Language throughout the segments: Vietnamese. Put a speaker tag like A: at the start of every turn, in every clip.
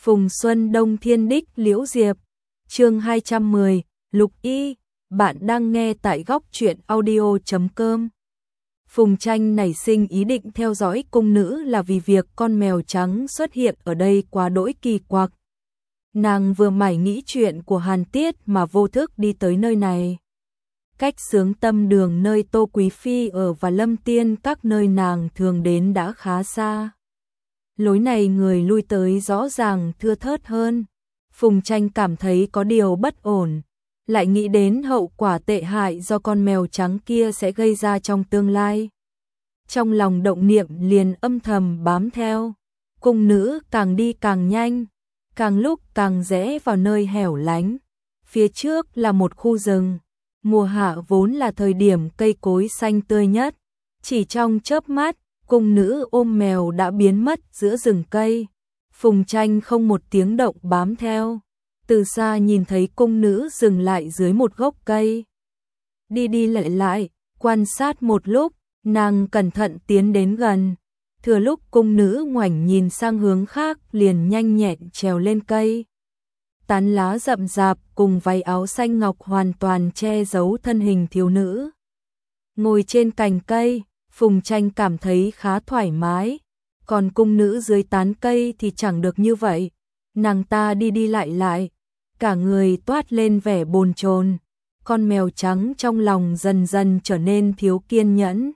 A: Phùng Xuân Đông Thiên Đích Liễu Diệp, chương 210, Lục Y, bạn đang nghe tại góc truyện audio.com. Phùng Tranh nảy sinh ý định theo dõi cung nữ là vì việc con mèo trắng xuất hiện ở đây quá đỗi kỳ quặc. Nàng vừa mải nghĩ chuyện của Hàn Tiết mà vô thức đi tới nơi này. Cách Xướng Tâm Đường nơi Tô Quý Phi ở và Lâm Tiên các nơi nàng thường đến đã khá xa. Lối này người lui tới rõ ràng thưa thớt hơn. Phùng Tranh cảm thấy có điều bất ổn, lại nghĩ đến hậu quả tệ hại do con mèo trắng kia sẽ gây ra trong tương lai. Trong lòng động niệm liền âm thầm bám theo. Cung nữ càng đi càng nhanh, càng lúc càng rẽ vào nơi hẻo lánh. Phía trước là một khu rừng. Mùa hạ vốn là thời điểm cây cối xanh tươi nhất. Chỉ trong chớp mắt, cung nữ ôm mèo đã biến mất giữa rừng cây. Phùng Tranh không một tiếng động bám theo. Từ xa nhìn thấy cung nữ dừng lại dưới một gốc cây. Đi đi lại lại, quan sát một lúc, nàng cẩn thận tiến đến gần. Thừa lúc cung nữ ngoảnh nhìn sang hướng khác liền nhanh nhẹn trèo lên cây. Tán lá rậm rạp cùng váy áo xanh ngọc hoàn toàn che giấu thân hình thiếu nữ. Ngồi trên cành cây, Phùng Tranh cảm thấy khá thoải mái. Còn cung nữ dưới tán cây thì chẳng được như vậy. Nàng ta đi đi lại lại, cả người toát lên vẻ bồn chồn. Con mèo trắng trong lòng dần dần trở nên thiếu kiên nhẫn.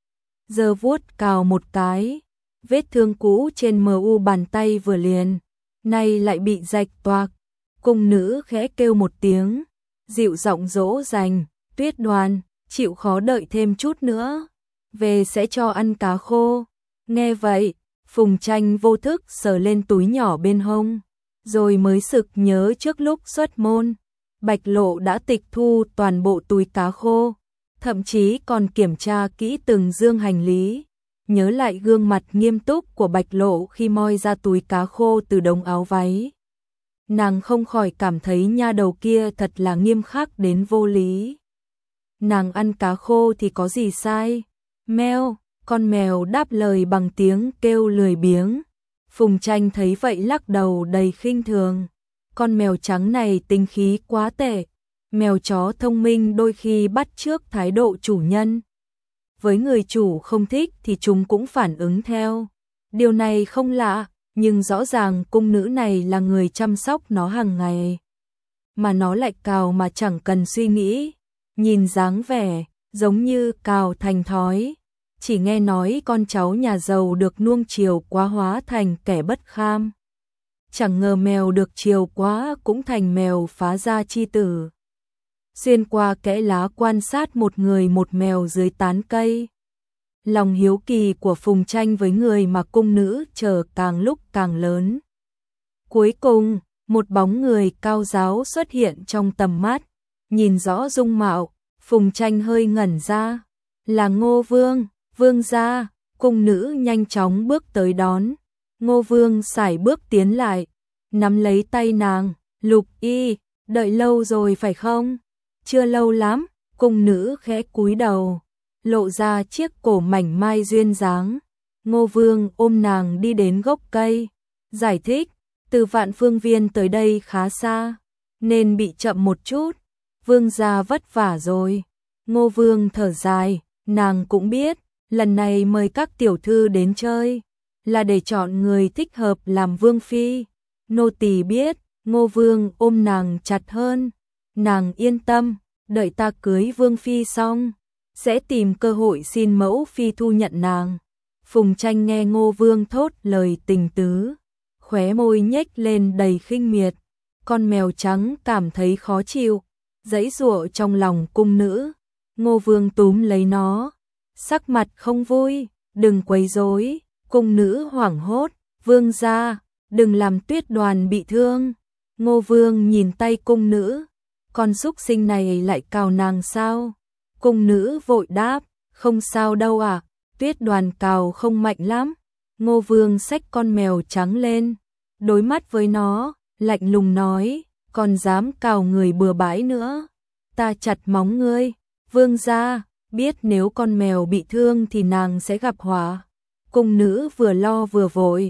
A: Giơ vuốt cào một cái, vết thương cũ trên mu bàn tay vừa liền, nay lại bị rạch toạc. Cung nữ khẽ kêu một tiếng, dịu giọng dỗ dành, Tuyết Đoàn, chịu khó đợi thêm chút nữa, về sẽ cho ăn cá khô. Nghe vậy, Phùng Tranh vô thức sờ lên túi nhỏ bên hông, rồi mới sực nhớ trước lúc xuất môn, Bạch Lộ đã tịch thu toàn bộ túi cá khô, thậm chí còn kiểm tra kỹ từng dương hành lý. Nhớ lại gương mặt nghiêm túc của Bạch Lộ khi moi ra túi cá khô từ đống áo váy. Nàng không khỏi cảm thấy nha đầu kia thật là nghiêm khắc đến vô lý. Nàng ăn cá khô thì có gì sai? Meo, con mèo đáp lời bằng tiếng kêu lười biếng. Phùng Tranh thấy vậy lắc đầu đầy khinh thường. Con mèo trắng này tính khí quá tệ. Mèo chó thông minh đôi khi bắt chước thái độ chủ nhân. Với người chủ không thích thì chúng cũng phản ứng theo. Điều này không lạ, nhưng rõ ràng cung nữ này là người chăm sóc nó hàng ngày. Mà nó lại cào mà chẳng cần suy nghĩ. Nhìn dáng vẻ, giống như cào thành thói. Chỉ nghe nói con cháu nhà giàu được nuông chiều quá hóa thành kẻ bất kham. Chẳng ngờ mèo được chiều quá cũng thành mèo phá gia chi tử. Xuyên qua kẽ lá quan sát một người một mèo dưới tán cây. Lòng hiếu kỳ của Phùng Tranh với người mà cung nữ chờ càng lúc càng lớn. Cuối cùng, một bóng người cao ráo xuất hiện trong tầm mắt. Nhìn rõ dung mạo, Phùng Tranh hơi ngẩn ra. Là Ngô Vương, Vương gia. Cung nữ nhanh chóng bước tới đón. Ngô Vương sải bước tiến lại, nắm lấy tay nàng. Lục Y, đợi lâu rồi phải không? Chưa lâu lắm. Cung nữ khẽ cúi đầu, lộ ra chiếc cổ mảnh mai duyên dáng. Ngô Vương ôm nàng đi đến gốc cây, giải thích, từ Vạn Phương Viên tới đây khá xa, nên bị chậm một chút. Vương gia vất vả rồi. Ngô Vương thở dài, nàng cũng biết, lần này mời các tiểu thư đến chơi, là để chọn người thích hợp làm vương phi. Nô tỳ biết. Ngô Vương ôm nàng chặt hơn. Nàng yên tâm, đợi ta cưới vương phi xong, sẽ tìm cơ hội xin mẫu phi thu nhận nàng. Phùng Tranh nghe Ngô Vương thốt lời tình tứ, khóe môi nhếch lên đầy khinh miệt. Con mèo trắng cảm thấy khó chịu, giãy giụa trong lòng cung nữ. Ngô Vương túm lấy nó, sắc mặt không vui, đừng quấy rối. Cung nữ hoảng hốt, Vương gia, đừng làm Tuyết Đoàn bị thương. Ngô Vương nhìn tay cung nữ, con súc sinh này lại cào nàng sao? Cung nữ vội đáp, không sao đâu ạ, Tuyết Đoàn cào không mạnh lắm. Ngô Vương xách con mèo trắng lên, đối mắt với nó, lạnh lùng nói, còn dám cào người bừa bãi nữa, ta chặt móng ngươi. Vương gia biết nếu con mèo bị thương thì nàng sẽ gặp họa. Cung nữ vừa lo vừa vội,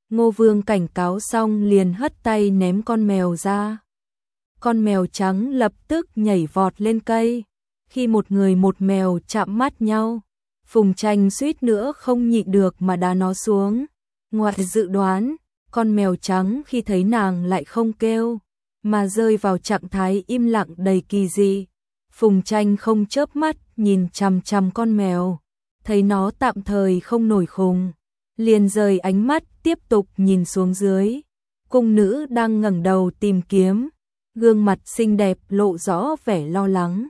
A: Ngô Vương cảnh cáo xong liền hất tay ném con mèo ra. Con mèo trắng lập tức nhảy vọt lên cây. Khi một người một mèo chạm mắt nhau, Phùng Tranh suýt nữa không nhịn được mà đá nó xuống. Ngoài dự đoán, con mèo trắng khi thấy nàng lại không kêu, mà rơi vào trạng thái im lặng đầy kỳ dị. Phùng Tranh không chớp mắt nhìn chằm chằm con mèo, thấy nó tạm thời không nổi khùng, liền rời ánh mắt tiếp tục nhìn xuống dưới. Cung nữ đang ngẩng đầu tìm kiếm, gương mặt xinh đẹp lộ rõ vẻ lo lắng.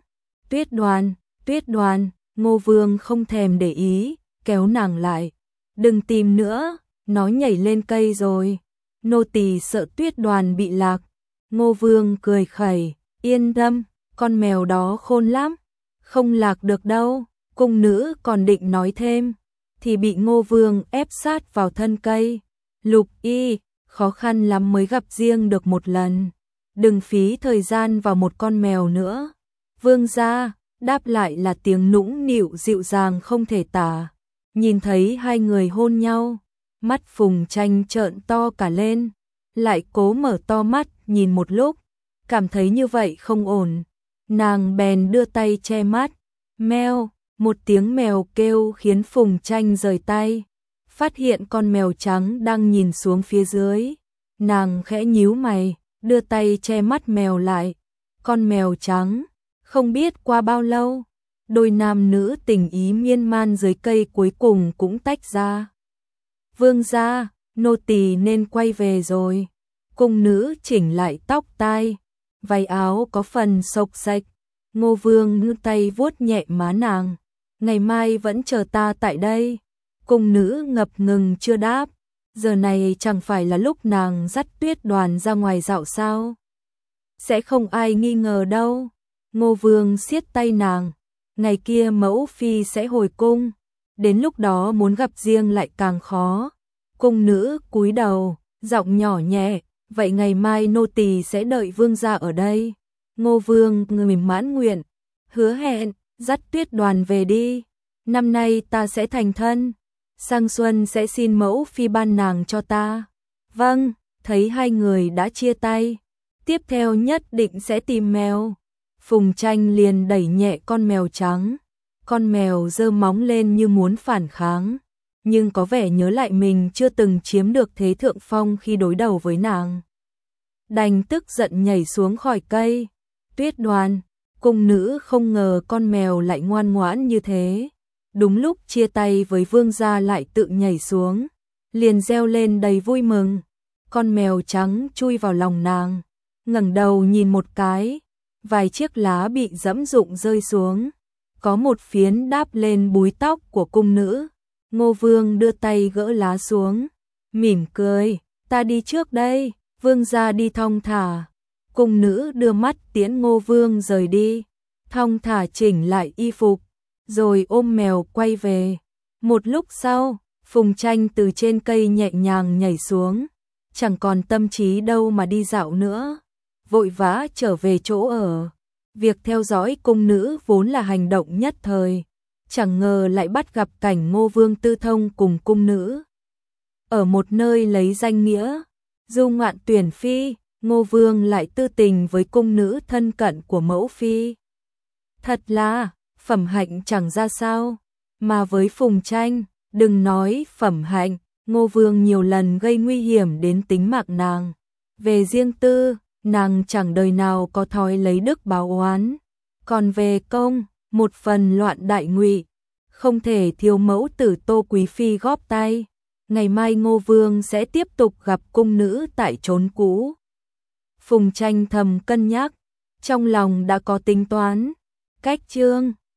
A: Tuyết Đoan, Ngô Vương không thèm để ý, kéo nàng lại. Đừng tìm nữa, nó nhảy lên cây rồi. Nô tỳ sợ Tuyết Đoan bị lạc. Ngô Vương cười khẩy, yên tâm, con mèo đó khôn lắm, không lạc được đâu. Cung nữ còn định nói thêm, thì bị Ngô Vương ép sát vào thân cây. Lục Y, khó khăn lắm mới gặp riêng được một lần, đừng phí thời gian vào một con mèo nữa. Vương gia, đáp lại là tiếng nũng nịu dịu dàng không thể tả. Nhìn thấy hai người hôn nhau, mắt Phùng Tranh trợn to cả lên, lại cố mở to mắt nhìn một lúc, cảm thấy như vậy không ổn. Nàng bèn đưa tay che mắt. Meo, một tiếng mèo kêu khiến Phùng Tranh rời tay, phát hiện con mèo trắng đang nhìn xuống phía dưới. Nàng khẽ nhíu mày, đưa tay che mắt mèo lại. Con mèo trắng, không biết qua bao lâu, đôi nam nữ tình ý miên man dưới cây cuối cùng cũng tách ra. Vương gia, nô tỳ nên quay về rồi. Cung nữ chỉnh lại tóc tai, váy áo có phần xộc xệch. Ngô Vương ngước tay vuốt nhẹ má nàng. Ngày mai vẫn chờ ta tại đây. Cung nữ ngập ngừng chưa đáp. Giờ này chẳng phải là lúc nàng dắt Tuyết Đoan ra ngoài dạo sao? Sẽ không ai nghi ngờ đâu. Ngô Vương siết tay nàng. Ngày kia mẫu phi sẽ hồi cung, đến lúc đó muốn gặp riêng lại càng khó. Cung nữ cúi đầu, giọng nhỏ nhẹ, vậy ngày mai nô tỳ sẽ đợi vương gia ở đây. Ngô Vương người mãn nguyện, hứa hẹn, dắt Tuyết Đoan về đi. Năm nay ta sẽ thành thân, sang xuân sẽ xin mẫu phi ban nàng cho ta. Vâng, thấy hai người đã chia tay, tiếp theo nhất định sẽ tìm mèo. Phùng Tranh liền đẩy nhẹ con mèo trắng. Con mèo giơ móng lên như muốn phản kháng, nhưng có vẻ nhớ lại mình chưa từng chiếm được thế thượng phong khi đối đầu với nàng. Đành tức giận nhảy xuống khỏi cây. Tuyết Đoan, cung nữ không ngờ con mèo lại ngoan ngoãn như thế. Đúng lúc chia tay với vương gia lại tự nhảy xuống, liền reo lên đầy vui mừng. Con mèo trắng chui vào lòng nàng, ngẩng đầu nhìn một cái, vài chiếc lá bị dẫm rụng rơi xuống, có một phiến đáp lên búi tóc của cung nữ. Ngô Vương đưa tay gỡ lá xuống, mỉm cười, ta đi trước đây, vương gia đi thong thả. Cung nữ đưa mắt tiễn Ngô Vương rời đi, thong thả chỉnh lại y phục, rồi ôm mèo quay về. Một lúc sau, Phùng Tranh từ trên cây nhẹ nhàng nhảy xuống, chẳng còn tâm trí đâu mà đi dạo nữa, vội vã trở về chỗ ở. Việc theo dõi cung nữ vốn là hành động nhất thời, chẳng ngờ lại bắt gặp cảnh Ngô Vương tư thông cùng cung nữ. Ở một nơi lấy danh nghĩa du ngoạn tuyển phi, Ngô Vương lại tư tình với cung nữ thân cận của mẫu phi. Thật là phẩm hạnh chẳng ra sao, mà với Phùng Tranh, đừng nói phẩm hạnh, Ngô Vương nhiều lần gây nguy hiểm đến tính mạng nàng. Về riêng tư, nàng chẳng đời nào có thói lấy đức báo oán, còn về công, một phần loạn đại ngụy, không thể thiếu mẫu tử Tô Quý phi góp tay. Ngày mai Ngô Vương sẽ tiếp tục gặp cung nữ tại chốn cũ. Phùng Tranh thầm cân nhắc, trong lòng đã có tính toán. Cách chương